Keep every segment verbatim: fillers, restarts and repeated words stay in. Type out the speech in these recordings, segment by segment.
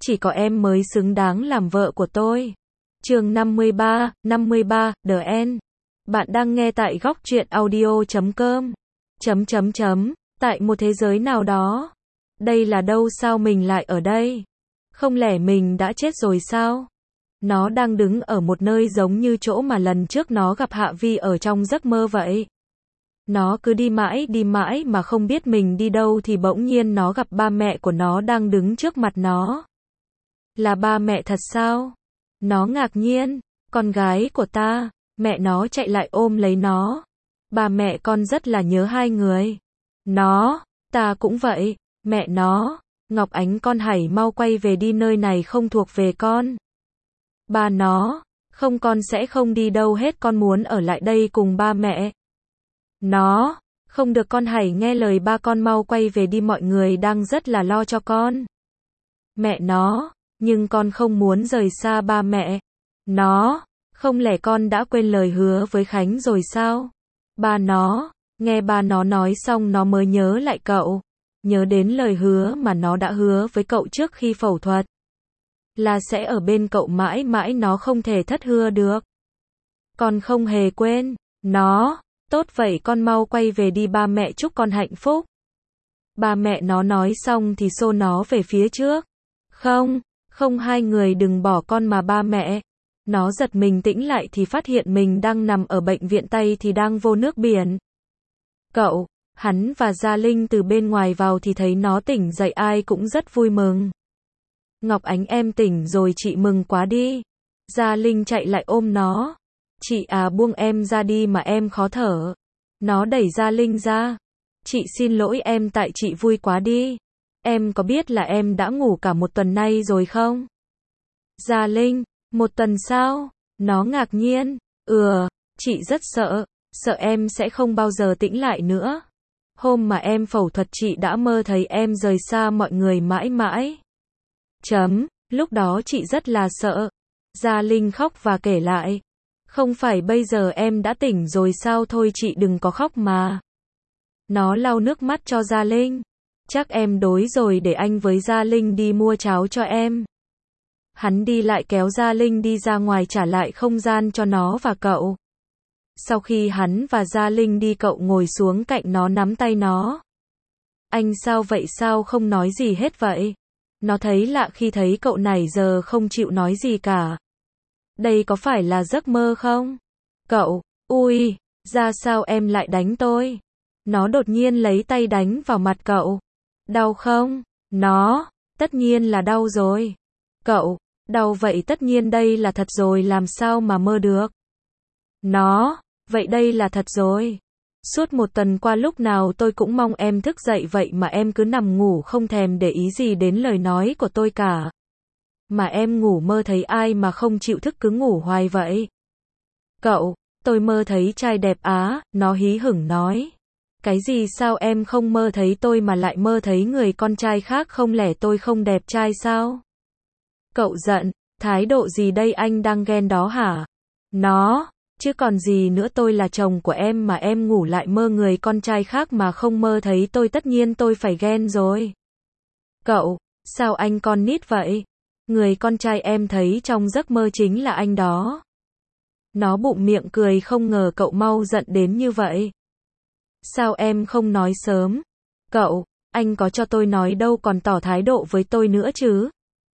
chỉ có em mới xứng đáng làm vợ của tôi. Chương năm mươi ba, năm mươi ba, The End. Bạn đang nghe tại góc truyện audio chấm com. Chấm chấm chấm, tại một thế giới nào đó. Đây là đâu, sao mình lại ở đây? Không lẽ mình đã chết rồi sao? Nó đang đứng ở một nơi giống như chỗ mà lần trước nó gặp Hạ Vi ở trong giấc mơ vậy. Nó cứ đi mãi đi mãi mà không biết mình đi đâu thì bỗng nhiên nó gặp ba mẹ của nó đang đứng trước mặt nó. Là ba mẹ thật sao? Nó ngạc nhiên, con gái của ta. Mẹ nó chạy lại ôm lấy nó. Ba mẹ con rất là nhớ hai người. Nó, ta cũng vậy. Mẹ nó, Ngọc Ánh con hãy mau quay về đi, nơi này không thuộc về con. Ba nó, không, con sẽ không đi đâu hết, con muốn ở lại đây cùng ba mẹ. Nó, không được, con hãy nghe lời ba, con mau quay về đi, mọi người đang rất là lo cho con. Mẹ nó, nhưng con không muốn rời xa ba mẹ. Nó, không lẽ con đã quên lời hứa với Khánh rồi sao? Ba nó, nghe ba nó nói xong nó mới nhớ lại cậu. Nhớ đến lời hứa mà nó đã hứa với cậu trước khi phẫu thuật. Là sẽ ở bên cậu mãi mãi, nó không thể thất hứa được. Con không hề quên. Nó, tốt vậy con mau quay về đi, ba mẹ chúc con hạnh phúc. Ba mẹ nó nói xong thì xô nó về phía trước. Không, không, hai người đừng bỏ con mà ba mẹ. Nó giật mình tỉnh lại thì phát hiện mình đang nằm ở bệnh viện, tay thì đang vô nước biển. Cậu, hắn và Gia Linh từ bên ngoài vào thì thấy nó tỉnh dậy, ai cũng rất vui mừng. Ngọc Ánh, em tỉnh rồi, chị mừng quá đi. Gia Linh chạy lại ôm nó. Chị à, buông em ra đi mà, em khó thở. Nó đẩy Gia Linh ra. Chị xin lỗi em, tại chị vui quá đi. Em có biết là em đã ngủ cả một tuần nay rồi không? Gia Linh, một tuần sao? Nó ngạc nhiên. Ừ, chị rất sợ. Sợ em sẽ không bao giờ tỉnh lại nữa. Hôm mà em phẫu thuật chị đã mơ thấy em rời xa mọi người mãi mãi. Chấm, lúc đó chị rất là sợ. Gia Linh khóc và kể lại. Không phải bây giờ em đã tỉnh rồi sao, thôi chị đừng có khóc mà. Nó lau nước mắt cho Gia Linh. Chắc em đói rồi, để anh với Gia Linh đi mua cháo cho em. Hắn đi lại kéo Gia Linh đi ra ngoài, trả lại không gian cho nó và cậu. Sau khi hắn và Gia Linh đi, cậu ngồi xuống cạnh nó, nắm tay nó. Anh sao vậy, sao không nói gì hết vậy? Nó thấy lạ khi thấy cậu này giờ không chịu nói gì cả. Đây có phải là giấc mơ không? Cậu, ui, ra sao em lại đánh tôi? Nó đột nhiên lấy tay đánh vào mặt cậu. Đau không? Nó, tất nhiên là đau rồi. Cậu, đau vậy tất nhiên đây là thật rồi, làm sao mà mơ được? Nó, vậy đây là thật rồi. Suốt một tuần qua lúc nào tôi cũng mong em thức dậy, vậy mà em cứ nằm ngủ không thèm để ý gì đến lời nói của tôi cả. Mà em ngủ mơ thấy ai mà không chịu thức, cứ ngủ hoài vậy. Cậu, tôi mơ thấy trai đẹp á, nó hí hửng nói. Cái gì, sao em không mơ thấy tôi mà lại mơ thấy người con trai khác, không lẽ tôi không đẹp trai sao? Cậu giận, thái độ gì đây, anh đang ghen đó hả? Nó, chứ còn gì nữa, tôi là chồng của em mà em ngủ lại mơ người con trai khác mà không mơ thấy tôi, tất nhiên tôi phải ghen rồi. Cậu, sao anh con nít vậy? Người con trai em thấy trong giấc mơ chính là anh đó. Nó bụng miệng cười, không ngờ cậu mau giận đến như vậy. Sao em không nói sớm? Cậu, anh có cho tôi nói đâu, còn tỏ thái độ với tôi nữa chứ?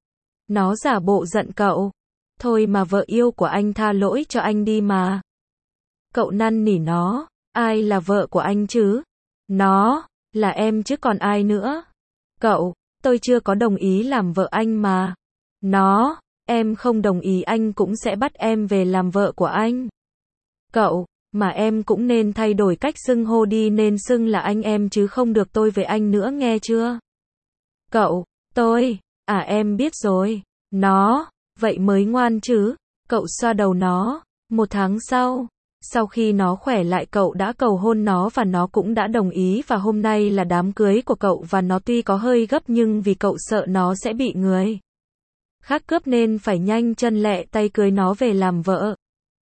Nó giả bộ giận cậu. Thôi mà vợ yêu của anh tha lỗi cho anh đi mà. Cậu năn nỉ nó. Ai là vợ của anh chứ? Nó, là em chứ còn ai nữa? Cậu, tôi chưa có đồng ý làm vợ anh mà. Nó, em không đồng ý anh cũng sẽ bắt em về làm vợ của anh. Cậu, mà em cũng nên thay đổi cách xưng hô đi, nên xưng là anh em chứ không được tôi với anh nữa, nghe chưa? Cậu, tôi, à em biết rồi. Nó, vậy mới ngoan chứ. Cậu xoa đầu nó. Một tháng sau, sau khi nó khỏe lại, cậu đã cầu hôn nó và nó cũng đã đồng ý, và hôm nay là đám cưới của cậu và nó. Tuy có hơi gấp nhưng vì cậu sợ nó sẽ bị người khác cướp nên phải nhanh chân lẹ tay cưới nó về làm vợ.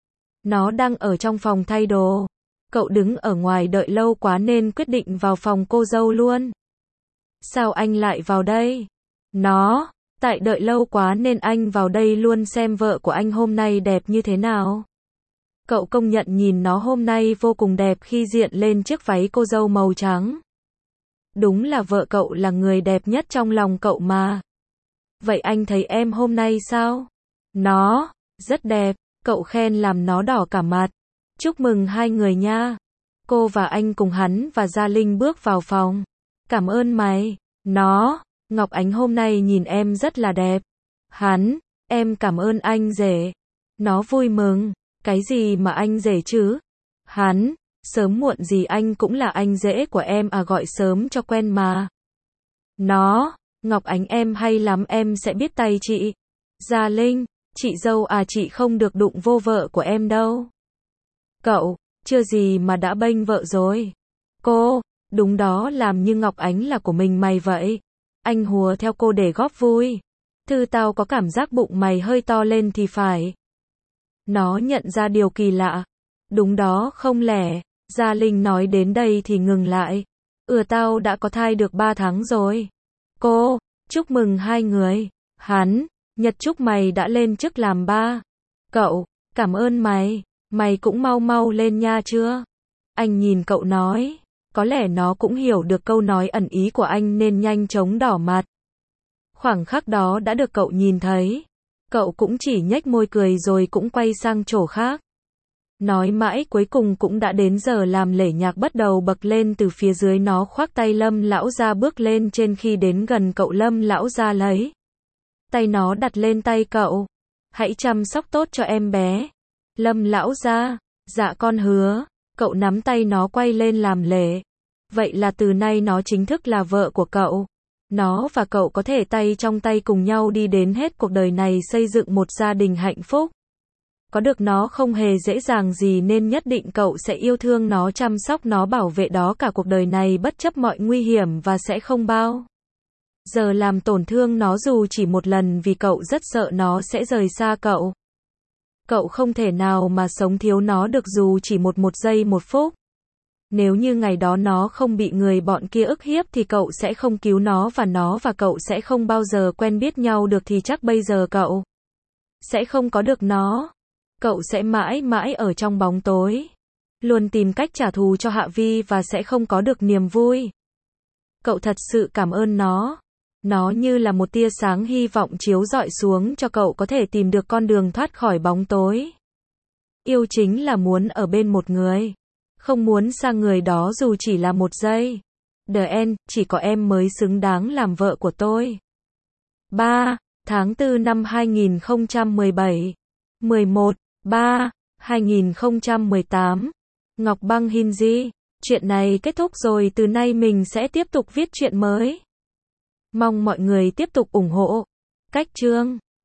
Nó đang ở trong phòng thay đồ. Cậu đứng ở ngoài đợi lâu quá nên quyết định vào phòng cô dâu luôn. Sao anh lại vào đây? Nó, Tại đợi lâu quá nên anh vào đây luôn xem vợ của anh hôm nay đẹp như thế nào. Cậu công nhận nhìn nó hôm nay vô cùng đẹp khi diện lên chiếc váy cô dâu màu trắng. Đúng là vợ cậu là người đẹp nhất trong lòng cậu mà. Vậy anh thấy em hôm nay sao? Nó, rất đẹp, cậu khen làm nó đỏ cả mặt. Chúc mừng hai người nha. Cô và anh cùng hắn và Gia Linh bước vào phòng. Cảm ơn mày. Nó, Ngọc Ánh hôm nay nhìn em rất là đẹp. Hắn, em cảm ơn anh rể. Nó vui mừng. Cái gì mà anh rể chứ? Hắn, sớm muộn gì anh cũng là anh rể của em à, gọi sớm cho quen mà. Nó, Ngọc Ánh em hay lắm, em sẽ biết tay chị. Gia Linh, chị dâu à, chị không được đụng vô vợ của em đâu. Cậu, chưa gì mà đã bênh vợ rồi. Cô, đúng đó, làm như Ngọc Ánh là của mình mày vậy. Anh hùa theo cô để góp vui. Thư tao có cảm giác bụng mày hơi to lên thì phải. Nó nhận ra điều kỳ lạ. Đúng đó, không lẽ. Gia Linh nói đến đây thì ngừng lại. Ừ, tao đã có thai được ba tháng rồi. Cô, chúc mừng hai người. Hắn, Nhật chúc mày đã lên chức làm ba. Cậu, cảm ơn mày. Mày cũng mau mau lên nha chưa? Anh nhìn cậu nói. Có lẽ nó cũng hiểu được câu nói ẩn ý của anh nên nhanh chóng đỏ mặt. Khoảng khắc đó đã được cậu nhìn thấy. Cậu cũng chỉ nhếch môi cười rồi cũng quay sang chỗ khác. Nói mãi cuối cùng cũng đã đến giờ làm lễ nhạc bắt đầu bật lên từ phía dưới, nó khoác tay Lâm lão gia bước lên trên, khi đến gần cậu Lâm lão gia lấy tay nó đặt lên tay cậu. Hãy chăm sóc tốt cho em bé. Lâm lão gia, dạ con hứa. Cậu nắm tay nó quay lên làm lễ. Vậy là từ nay nó chính thức là vợ của cậu. Nó và cậu có thể tay trong tay cùng nhau đi đến hết cuộc đời này, xây dựng một gia đình hạnh phúc. Có được nó không hề dễ dàng gì nên nhất định cậu sẽ yêu thương nó, chăm sóc nó, bảo vệ đó cả cuộc đời này bất chấp mọi nguy hiểm, và sẽ không bao giờ làm tổn thương nó dù chỉ một lần, vì cậu rất sợ nó sẽ rời xa cậu. Cậu không thể nào mà sống thiếu nó được dù chỉ một một giây một phút. Nếu như ngày đó nó không bị người bọn kia ức hiếp thì cậu sẽ không cứu nó, và nó và cậu sẽ không bao giờ quen biết nhau được, thì chắc bây giờ cậu sẽ không có được nó. Cậu sẽ mãi mãi ở trong bóng tối, luôn tìm cách trả thù cho Hạ Vi và sẽ không có được niềm vui. Cậu thật sự cảm ơn nó. Nó như là một tia sáng hy vọng chiếu rọi xuống cho cậu có thể tìm được con đường thoát khỏi bóng tối. Yêu chính là muốn ở bên một người, không muốn xa người đó dù chỉ là một giây. The End, chỉ có em mới xứng đáng làm vợ của tôi. ba. Tháng tư năm hai nghìn không trăm mười bảy. mười một. ba. hai nghìn không trăm mười tám. Ngọc Băng Hinji. Chuyện này kết thúc rồi, từ nay mình sẽ tiếp tục viết chuyện mới. Mong mọi người tiếp tục ủng hộ. Cách chương